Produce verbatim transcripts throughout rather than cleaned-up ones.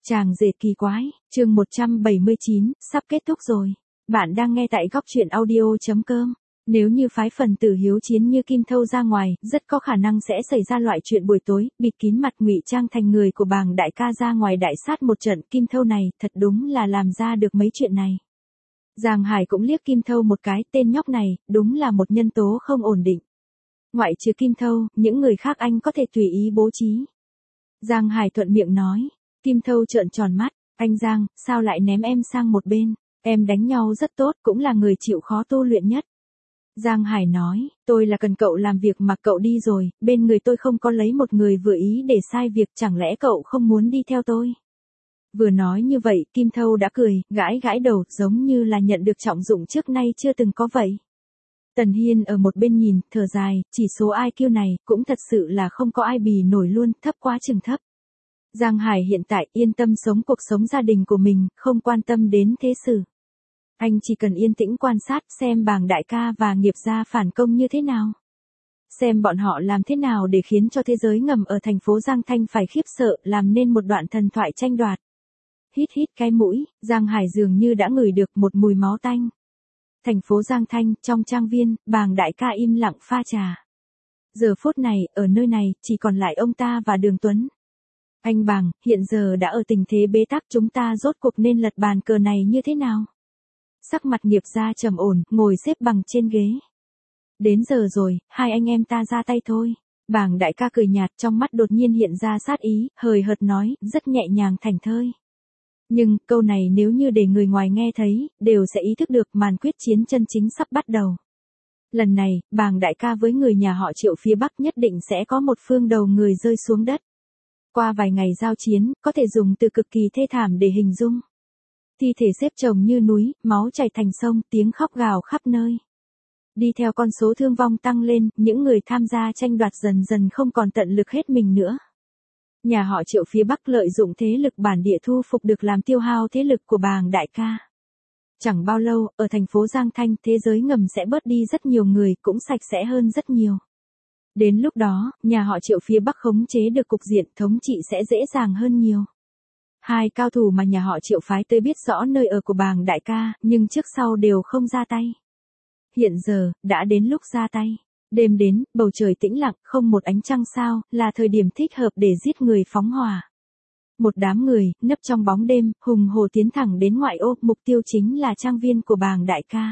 Chàng rể kỳ quái, chương một trăm bảy mươi chín, sắp kết thúc rồi. Bạn đang nghe tại góc truyện audio.com. Nếu như phái phần tử hiếu chiến như Kim Thâu ra ngoài, rất có khả năng sẽ xảy ra loại chuyện buổi tối, bịt kín mặt ngụy trang thành người của Bàng đại ca ra ngoài đại sát một trận. Kim Thâu này, thật đúng là làm ra được mấy chuyện này. Giang Hải cũng liếc Kim Thâu một cái, tên nhóc này, đúng là một nhân tố không ổn định. Ngoại trừ Kim Thâu, những người khác anh có thể tùy ý bố trí. Giang Hải thuận miệng nói. Kim Thâu trợn tròn mắt, anh Giang, sao lại ném em sang một bên, em đánh nhau rất tốt, cũng là người chịu khó tu luyện nhất. Giang Hải nói, tôi là cần cậu làm việc mà cậu đi rồi, bên người tôi không có lấy một người vừa ý để sai việc, chẳng lẽ cậu không muốn đi theo tôi. Vừa nói như vậy, Kim Thâu đã cười, gãi gãi đầu, giống như là nhận được trọng dụng trước nay chưa từng có vậy. Tần Hiên ở một bên nhìn, thở dài, chỉ số i kiu này, cũng thật sự là không có ai bì nổi luôn, thấp quá chừng thấp. Giang Hải hiện tại yên tâm sống cuộc sống gia đình của mình, không quan tâm đến thế sự. Anh chỉ cần yên tĩnh quan sát xem Bàng đại ca và nghiệp gia phản công như thế nào. Xem bọn họ làm thế nào để khiến cho thế giới ngầm ở thành phố Giang Thanh phải khiếp sợ, làm nên một đoạn thần thoại tranh đoạt. Hít hít cái mũi, Giang Hải dường như đã ngửi được một mùi máu tanh. Thành phố Giang Thanh, trong trang viên, Bàng đại ca im lặng pha trà. Giờ phút này, ở nơi này, chỉ còn lại ông ta và Đường Tuấn. Anh Bàng, hiện giờ đã ở tình thế bế tắc, chúng ta rốt cuộc nên lật bàn cờ này như thế nào? Sắc mặt nghiệp gia trầm ổn, ngồi xếp bằng trên ghế. Đến giờ rồi, hai anh em ta ra tay thôi. Bàng đại ca cười nhạt, trong mắt đột nhiên hiện ra sát ý, hời hợt nói, rất nhẹ nhàng thảnh thơi. Nhưng, câu này nếu như để người ngoài nghe thấy, đều sẽ ý thức được màn quyết chiến chân chính sắp bắt đầu. Lần này, Bàng đại ca với người nhà họ Triệu phía Bắc nhất định sẽ có một phương đầu người rơi xuống đất. Qua vài ngày giao chiến, có thể dùng từ cực kỳ thê thảm để hình dung. Thi thể xếp chồng như núi, máu chảy thành sông, tiếng khóc gào khắp nơi. Đi theo con số thương vong tăng lên, những người tham gia tranh đoạt dần dần không còn tận lực hết mình nữa. Nhà họ Triệu phía Bắc lợi dụng thế lực bản địa thu phục được làm tiêu hao thế lực của Bàng đại ca. Chẳng bao lâu, ở thành phố Giang Thanh, thế giới ngầm sẽ bớt đi rất nhiều người, cũng sạch sẽ hơn rất nhiều. Đến lúc đó, nhà họ Triệu phía Bắc khống chế được cục diện, thống trị sẽ dễ dàng hơn nhiều. Hai cao thủ mà nhà họ Triệu phái tới biết rõ nơi ở của Bàng đại ca, nhưng trước sau đều không ra tay. Hiện giờ, đã đến lúc ra tay. Đêm đến, bầu trời tĩnh lặng, không một ánh trăng sao, là thời điểm thích hợp để giết người phóng hỏa. Một đám người, nấp trong bóng đêm, hùng hồ tiến thẳng đến ngoại ô, mục tiêu chính là trang viên của Bàng đại ca.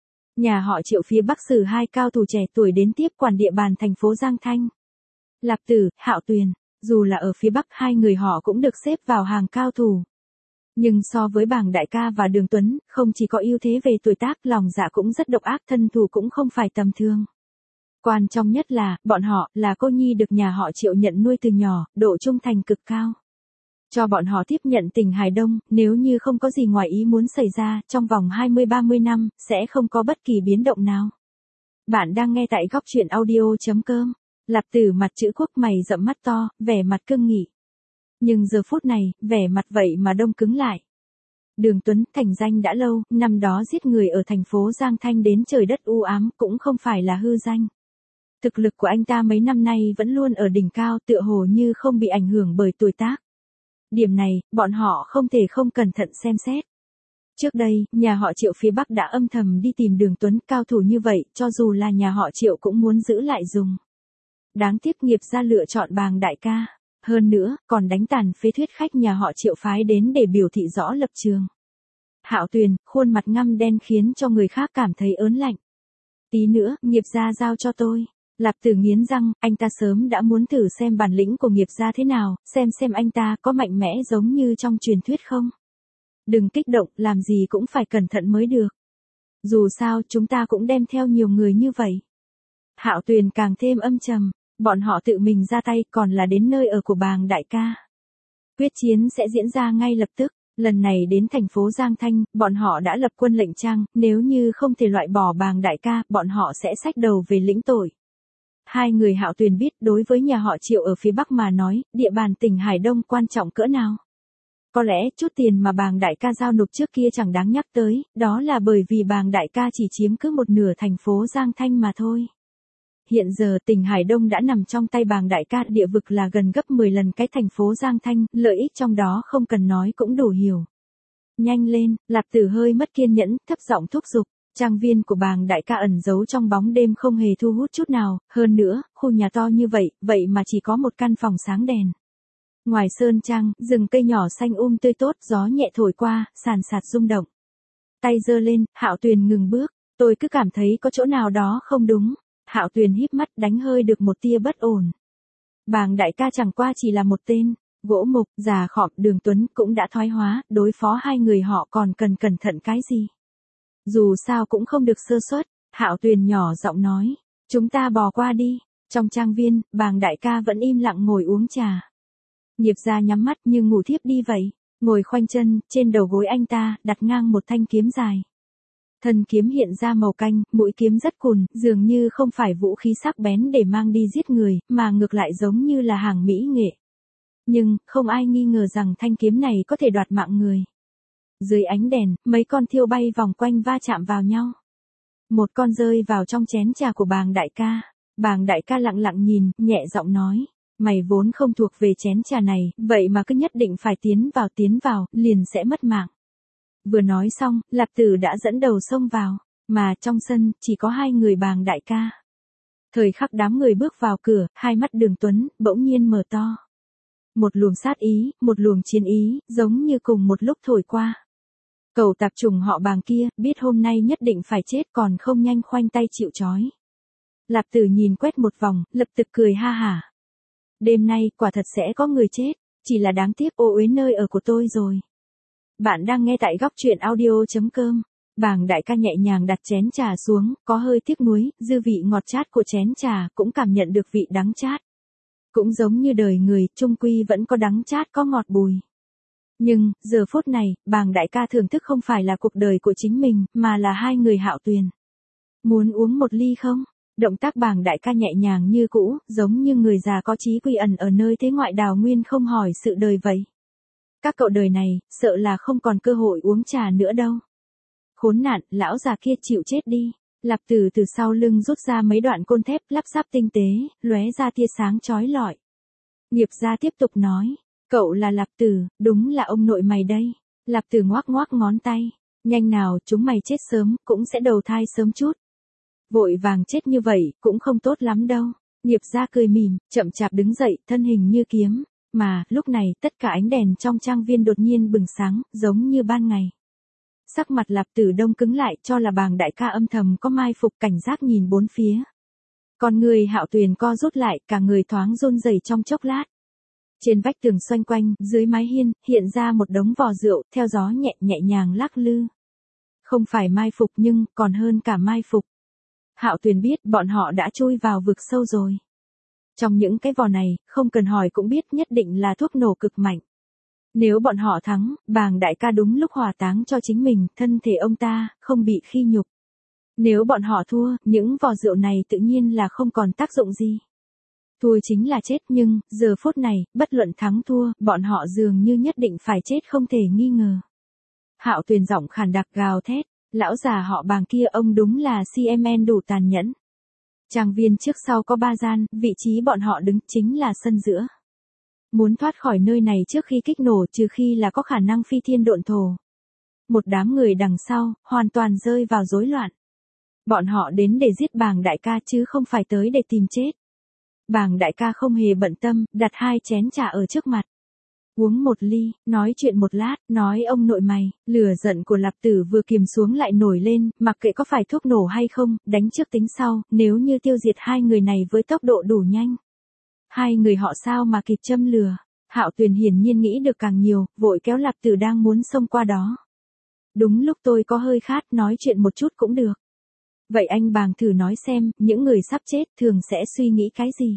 Nhà họ Triệu phía Bắc cử hai cao thủ trẻ tuổi đến tiếp quản địa bàn thành phố Giang Thanh. Lạp Tử, Hạo Tuyền, dù là ở phía Bắc hai người họ cũng được xếp vào hàng cao thủ. Nhưng so với Bàng đại ca và Đường Tuấn, không chỉ có ưu thế về tuổi tác, lòng dạ cũng rất độc ác, thân thủ cũng không phải tầm thường. Quan trọng nhất là, bọn họ là cô nhi được nhà họ Triệu nhận nuôi từ nhỏ, độ trung thành cực cao. Cho bọn họ tiếp nhận tỉnh Hải Đông, nếu như không có gì ngoài ý muốn xảy ra, trong vòng hai mươi ba mươi năm, sẽ không có bất kỳ biến động nào. Bạn đang nghe tại góc truyện audio.com. Lạp Tử mặt chữ quốc, mày rậm mắt to, vẻ mặt cương nghị. Nhưng giờ phút này, vẻ mặt vậy mà đông cứng lại. Đường Tuấn, thành danh đã lâu, năm đó giết người ở thành phố Giang Thanh đến trời đất u ám, cũng không phải là hư danh. Thực lực của anh ta mấy năm nay vẫn luôn ở đỉnh cao, tựa hồ như không bị ảnh hưởng bởi tuổi tác. Điểm này, bọn họ không thể không cẩn thận xem xét. Trước đây, nhà họ Triệu phía Bắc đã âm thầm đi tìm Đường Tuấn, cao thủ như vậy, cho dù là nhà họ Triệu cũng muốn giữ lại dùng. Đáng tiếc nghiệp gia lựa chọn Bàng đại ca. Hơn nữa, còn đánh tàn phế thuyết khách nhà họ Triệu phái đến để biểu thị rõ lập trường. Hạo Tuyền, khuôn mặt ngăm đen khiến cho người khác cảm thấy ớn lạnh. Tí nữa, nghiệp gia giao cho tôi. Lạp Tử nghiến răng, anh ta sớm đã muốn thử xem bản lĩnh của nghiệp gia thế nào, xem xem anh ta có mạnh mẽ giống như trong truyền thuyết không. Đừng kích động, làm gì cũng phải cẩn thận mới được. Dù sao, chúng ta cũng đem theo nhiều người như vậy. Hạo Tuyền càng thêm âm trầm, bọn họ tự mình ra tay, còn là đến nơi ở của Bàng đại ca. Quyết chiến sẽ diễn ra ngay lập tức. Lần này đến thành phố Giang Thanh, bọn họ đã lập quân lệnh trang, nếu như không thể loại bỏ Bàng đại ca, bọn họ sẽ xách đầu về lĩnh tội. Hai người Hạo Tuyền biết, đối với nhà họ Triệu ở phía Bắc mà nói, địa bàn tỉnh Hải Đông quan trọng cỡ nào. Có lẽ, chút tiền mà Bàng đại ca giao nộp trước kia chẳng đáng nhắc tới, đó là bởi vì Bàng đại ca chỉ chiếm cứ một nửa thành phố Giang Thanh mà thôi. hiện giờ tỉnh Hải Đông đã nằm trong tay Bàng đại ca, địa vực là gần gấp mười lần cái thành phố Giang Thanh, lợi ích trong đó không cần nói cũng đủ hiểu. Nhanh lên, Lạp Tử hơi mất kiên nhẫn, thấp giọng thúc giục. Trang viên của Bàng đại ca ẩn giấu trong bóng đêm không hề thu hút chút nào, hơn nữa, khu nhà to như vậy, vậy mà chỉ có một căn phòng sáng đèn. Ngoài sơn trang, rừng cây nhỏ xanh um tươi tốt, gió nhẹ thổi qua, sàn sạt rung động. Tay giơ lên, Hạo Tuyền ngừng bước, tôi cứ cảm thấy có chỗ nào đó không đúng. Hạo Tuyền híp mắt đánh hơi được một tia bất ổn. Bàng đại ca chẳng qua chỉ là một tên, gỗ mục, già khọm, Đường Tuấn cũng đã thoái hóa, đối phó hai người họ còn cần cẩn thận cái gì. Dù sao cũng không được sơ suất, Hạo Tuyền nhỏ giọng nói, chúng ta bò qua đi. Trong trang viên, Bàng đại ca vẫn im lặng ngồi uống trà. Nghiệp gia nhắm mắt như ngủ thiếp đi vậy, ngồi khoanh chân, trên đầu gối anh ta, đặt ngang một thanh kiếm dài. Thân kiếm hiện ra màu canh, mũi kiếm rất cùn, dường như không phải vũ khí sắc bén để mang đi giết người, mà ngược lại giống như là hàng mỹ nghệ. Nhưng, không ai nghi ngờ rằng thanh kiếm này có thể đoạt mạng người. Dưới ánh đèn, mấy con thiêu bay vòng quanh va chạm vào nhau. Một con rơi vào trong chén trà của Bàng đại ca. Bàng đại ca lặng lặng nhìn, nhẹ giọng nói. Mày vốn không thuộc về chén trà này, vậy mà cứ nhất định phải tiến vào tiến vào, liền sẽ mất mạng. Vừa nói xong, Lạp Tử đã dẫn đầu xông vào, mà trong sân, chỉ có hai người Bàng đại ca. Thời khắc đám người bước vào cửa, hai mắt Đường Tuấn, bỗng nhiên mở to. Một luồng sát ý, một luồng chiến ý, giống như cùng một lúc thổi qua. Cẩu tạp trùng họ Bàng kia, biết hôm nay nhất định phải chết còn không nhanh khoanh tay chịu trói. Lạp Tử nhìn quét một vòng, lập tức cười ha hả. Đêm nay, quả thật sẽ có người chết, chỉ là đáng tiếc ô uế nơi ở của tôi rồi. Bạn đang nghe tại góc truyện audio chấm com. Bàng đại ca nhẹ nhàng đặt chén trà xuống, có hơi tiếc nuối, dư vị ngọt chát của chén trà cũng cảm nhận được vị đắng chát. Cũng giống như đời người, chung quy vẫn có đắng chát có ngọt bùi. Nhưng, giờ phút này, Bàng đại ca thưởng thức không phải là cuộc đời của chính mình, mà là hai người Hạo Tuyền. Muốn uống một ly không? Động tác Bàng đại ca nhẹ nhàng như cũ, giống như người già có trí quy ẩn ở nơi thế ngoại đào nguyên không hỏi sự đời vậy. Các cậu đời này, sợ là không còn cơ hội uống trà nữa đâu. Khốn nạn, lão già kia chịu chết đi. Lạp Tử từ sau lưng rút ra mấy đoạn côn thép lắp ráp tinh tế, lóe ra tia sáng chói lọi. Nghiệp gia tiếp tục nói, cậu là Lạp Tử, đúng là ông nội mày đây. Lạp Tử ngoác ngoác ngón tay, nhanh nào chúng mày chết sớm, cũng sẽ đầu thai sớm chút. Vội vàng chết như vậy, cũng không tốt lắm đâu. Nghiệp gia cười mỉm, chậm chạp đứng dậy, thân hình như kiếm. Mà, lúc này, tất cả ánh đèn trong trang viên đột nhiên bừng sáng, giống như ban ngày. Sắc mặt Lạp Tử đông cứng lại, cho là Bàng đại ca âm thầm có mai phục, cảnh giác nhìn bốn phía. Còn người Hạo Tuyền co rút lại, cả người thoáng run rẩy trong chốc lát. Trên vách tường xoanh quanh, dưới mái hiên, hiện ra một đống vò rượu, theo gió nhẹ nhẹ nhàng lắc lư. Không phải mai phục nhưng, còn hơn cả mai phục. Hạo Tuyền biết bọn họ đã chui vào vực sâu rồi. Trong những cái vò này, không cần hỏi cũng biết nhất định là thuốc nổ cực mạnh. Nếu bọn họ thắng, Bàng đại ca đúng lúc hỏa táng cho chính mình, thân thể ông ta, không bị khi nhục. Nếu bọn họ thua, những vò rượu này tự nhiên là không còn tác dụng gì. Thua chính là chết nhưng, giờ phút này, bất luận thắng thua, bọn họ dường như nhất định phải chết không thể nghi ngờ. Hạo Tuyền giọng khàn đặc gào thét, lão già họ Bàng kia ông đúng là xê em en đủ tàn nhẫn. Trang viên trước sau có ba gian, vị trí bọn họ đứng chính là sân giữa. Muốn thoát khỏi nơi này trước khi kích nổ trừ khi là có khả năng phi thiên độn thổ. Một đám người đằng sau, hoàn toàn rơi vào rối loạn. Bọn họ đến để giết Bàng đại ca chứ không phải tới để tìm chết. Bàng đại ca không hề bận tâm, đặt hai chén trà ở trước mặt. Uống một ly, nói chuyện một lát, nói ông nội mày, lửa giận của Lạp Tử vừa kiềm xuống lại nổi lên, mặc kệ có phải thuốc nổ hay không, đánh trước tính sau, nếu như tiêu diệt hai người này với tốc độ đủ nhanh. Hai người họ sao mà kịp châm lửa. Hạo Tuyền hiển nhiên nghĩ được càng nhiều, vội kéo Lạp Tử đang muốn xông qua đó. Đúng lúc tôi có hơi khát, nói chuyện một chút cũng được. Vậy anh Bàng thử nói xem, những người sắp chết thường sẽ suy nghĩ cái gì?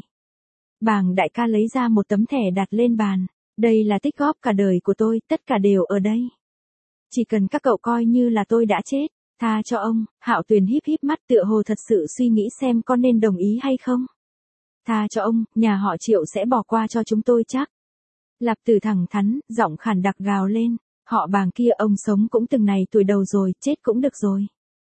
Bàng đại ca lấy ra một tấm thẻ đặt lên bàn. Đây là tích góp cả đời của tôi, tất cả đều ở đây. Chỉ cần các cậu coi như là tôi đã chết, tha cho ông. Hạo Tuyền híp híp mắt tựa hồ thật sự suy nghĩ xem có nên đồng ý hay không. Tha cho ông, nhà họ Triệu sẽ bỏ qua cho chúng tôi chắc. Lạp Tử thẳng thắn, giọng khàn đặc gào lên. Họ Bàng kia ông sống cũng từng này tuổi đầu rồi, chết cũng được rồi.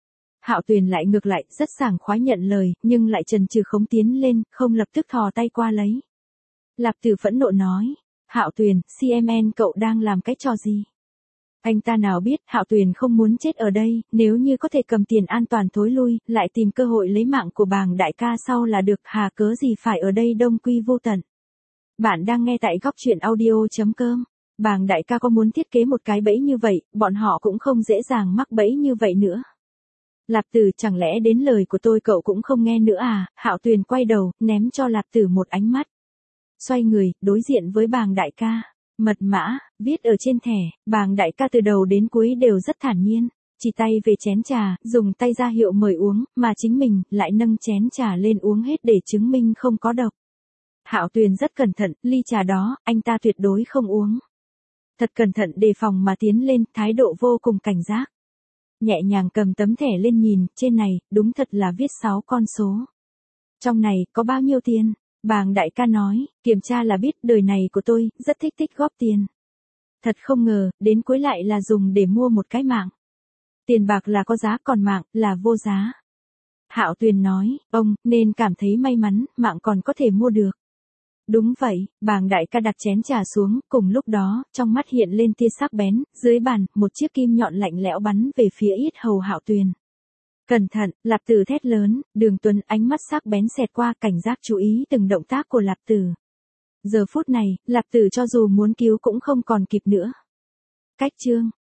Hạo Tuyền lại ngược lại, rất sảng khoái nhận lời, nhưng lại chần chừ không tiến lên, không lập tức thò tay qua lấy. Lạp Tử phẫn nộ nói, Hạo Tuyền, xê em en cậu đang làm cái trò gì? Anh ta nào biết Hạo Tuyền không muốn chết ở đây, nếu như có thể cầm tiền an toàn thối lui, lại tìm cơ hội lấy mạng của Bàng đại ca sau là được, hà cớ gì phải ở đây đông quy vô tận. Bạn đang nghe tại góc truyện audio.com. Bàng đại ca có muốn thiết kế một cái bẫy như vậy, bọn họ cũng không dễ dàng mắc bẫy như vậy nữa. Lạp Tử, chẳng lẽ đến lời của tôi cậu cũng không nghe nữa à? Hạo Tuyền quay đầu, ném cho Lạp Tử một ánh mắt. Xoay người, đối diện với Bàng đại ca. Mật mã, viết ở trên thẻ, Bàng đại ca từ đầu đến cuối đều rất thản nhiên. Chỉ tay về chén trà, dùng tay ra hiệu mời uống, mà chính mình lại nâng chén trà lên uống hết để chứng minh không có độc. Hạo Tuyền rất cẩn thận, ly trà đó, anh ta tuyệt đối không uống. Thật cẩn thận đề phòng mà tiến lên, thái độ vô cùng cảnh giác. Nhẹ nhàng cầm tấm thẻ lên nhìn, trên này, đúng thật là viết sáu con số. Trong này, có bao nhiêu tiền? Bàng đại ca nói, kiểm tra là biết đời này của tôi, rất thích tích góp tiền. Thật không ngờ, đến cuối lại là dùng để mua một cái mạng. Tiền bạc là có giá còn mạng, là vô giá. Hạo Tuyền nói, ông, nên cảm thấy may mắn, mạng còn có thể mua được. Đúng vậy, Bàng đại ca đặt chén trà xuống, cùng lúc đó, trong mắt hiện lên tia sắc bén, dưới bàn, một chiếc kim nhọn lạnh lẽo bắn về phía yết hầu Hạo Tuyền. Cẩn thận, Lạp Tử thét lớn, Đường Tuấn ánh mắt sắc bén xẹt qua, cảnh giác chú ý từng động tác của Lạp Tử. Giờ phút này, Lạp Tử cho dù muốn cứu cũng không còn kịp nữa. Cách chương